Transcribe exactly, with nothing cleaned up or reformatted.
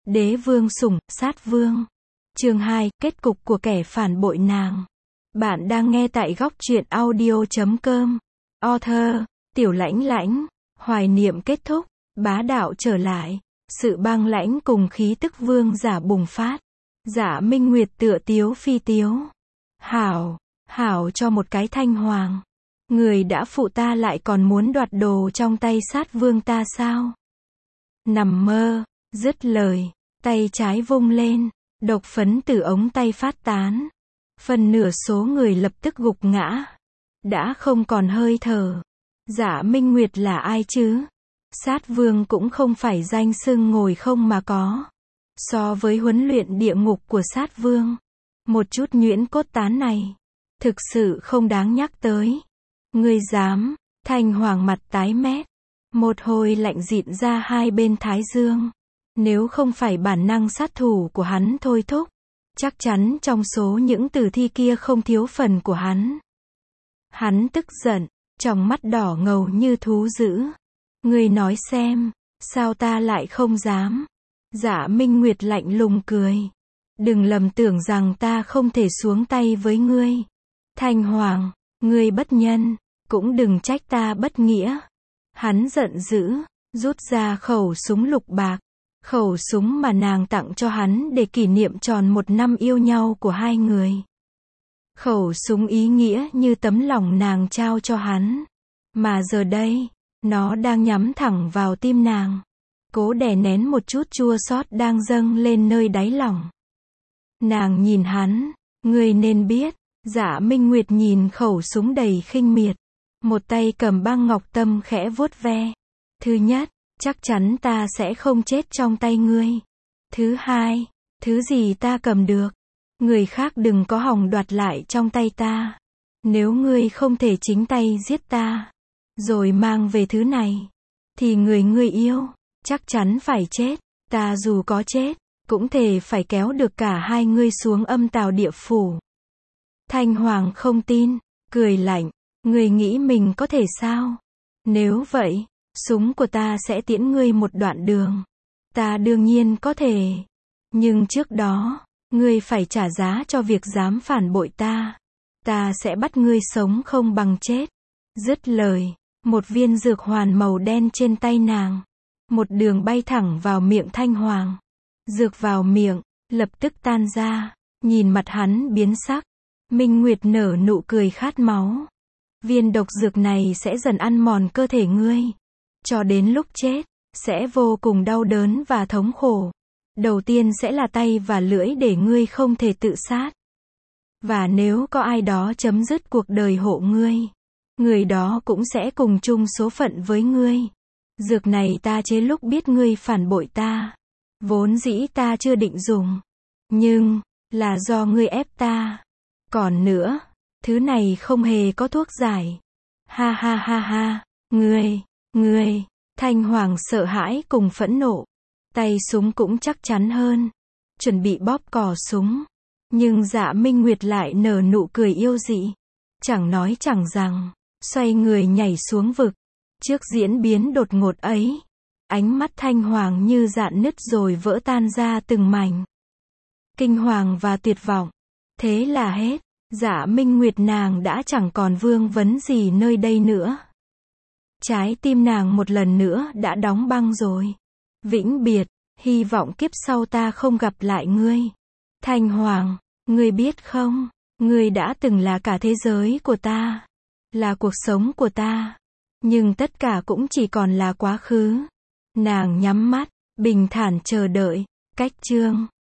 Đế vương sủng, sát vương. Chương hai, kết cục của kẻ phản bội nàng. Bạn đang nghe tại góc truyện audio chấm com. Author, Tiểu Lãnh Lãnh. Hoài niệm kết thúc, bá đạo trở lại. Sự băng lãnh cùng khí tức vương giả bùng phát. Dạ Minh Nguyệt tựa tiếu phi tiếu. Hảo, hảo cho một cái Thanh Hoàng. Người đã phụ ta lại còn muốn đoạt đồ trong tay sát vương ta sao? Nằm mơ, dứt lời, tay trái vung lên, độc phấn từ ống tay phát tán. Phần nửa số người lập tức gục ngã. Đã không còn hơi thở. Dạ Minh Nguyệt là ai chứ? Sát vương cũng không phải danh xưng ngồi không mà có. So với huấn luyện địa ngục của sát vương, một chút nhuyễn cốt tán này, thực sự không đáng nhắc tới. Ngươi dám? Thanh Hoàng mặt tái mét. Một hồi lạnh dịn ra hai bên thái dương. Nếu không phải bản năng sát thủ của hắn thôi thúc, chắc chắn trong số những tử thi kia không thiếu phần của hắn. Hắn tức giận, trong mắt đỏ ngầu như thú dữ. Ngươi nói xem, sao ta lại không dám? Dạ Minh Nguyệt lạnh lùng cười. Đừng lầm tưởng rằng ta không thể xuống tay với ngươi. Thanh Hoàng, ngươi bất nhân, cũng đừng trách ta bất nghĩa. Hắn giận dữ, rút ra khẩu súng lục bạc. Khẩu súng mà nàng tặng cho hắn để kỷ niệm tròn một năm yêu nhau của hai người. Khẩu súng ý nghĩa như tấm lòng nàng trao cho hắn. Mà giờ đây, nó đang nhắm thẳng vào tim nàng. Cố đè nén một chút chua xót đang dâng lên nơi đáy lòng. Nàng nhìn hắn, ngươi nên biết. Dạ Minh Nguyệt nhìn khẩu súng đầy khinh miệt. Một tay cầm băng ngọc tâm khẽ vuốt ve. Thứ nhất, chắc chắn ta sẽ không chết trong tay ngươi. Thứ hai, thứ gì ta cầm được, người khác đừng có hòng đoạt lại trong tay ta. Nếu ngươi không thể chính tay giết ta, rồi mang về thứ này, thì người ngươi yêu, chắc chắn phải chết. Ta dù có chết, cũng thể phải kéo được cả hai ngươi xuống âm tào địa phủ. Thanh Hoàng không tin, cười lạnh. Ngươi nghĩ mình có thể sao? Nếu vậy, súng của ta sẽ tiễn ngươi một đoạn đường. Ta đương nhiên có thể. Nhưng trước đó, ngươi phải trả giá cho việc dám phản bội ta. Ta sẽ bắt ngươi sống không bằng chết. Dứt lời, một viên dược hoàn màu đen trên tay nàng. Một đường bay thẳng vào miệng Thanh Hoàng. Dược vào miệng, lập tức tan ra. Nhìn mặt hắn biến sắc. Minh Nguyệt nở nụ cười khát máu. Viên độc dược này sẽ dần ăn mòn cơ thể ngươi. Cho đến lúc chết, sẽ vô cùng đau đớn và thống khổ. Đầu tiên sẽ là tay và lưỡi để ngươi không thể tự sát. Và nếu có ai đó chấm dứt cuộc đời hộ ngươi, người đó cũng sẽ cùng chung số phận với ngươi. Dược này ta chế lúc biết ngươi phản bội ta. Vốn dĩ ta chưa định dùng. Nhưng, là do ngươi ép ta. Còn nữa, thứ này không hề có thuốc giải. Ha ha ha ha, ngươi, ngươi, Thanh Hoàng sợ hãi cùng phẫn nộ. Tay súng cũng chắc chắn hơn. Chuẩn bị bóp cò súng. Nhưng Dạ Minh Nguyệt lại nở nụ cười yêu dị. Chẳng nói chẳng rằng, xoay người nhảy xuống vực. Trước diễn biến đột ngột ấy, ánh mắt Thanh Hoàng như rạn nứt rồi vỡ tan ra từng mảnh. Kinh hoàng và tuyệt vọng. Thế là hết. Dạ Minh Nguyệt nàng đã chẳng còn vương vấn gì nơi đây nữa. Trái tim nàng một lần nữa đã đóng băng rồi. Vĩnh biệt, hy vọng kiếp sau ta không gặp lại ngươi. Thanh Hoàng, ngươi biết không, ngươi đã từng là cả thế giới của ta. Là cuộc sống của ta. Nhưng tất cả cũng chỉ còn là quá khứ. Nàng nhắm mắt, bình thản chờ đợi. Cách chương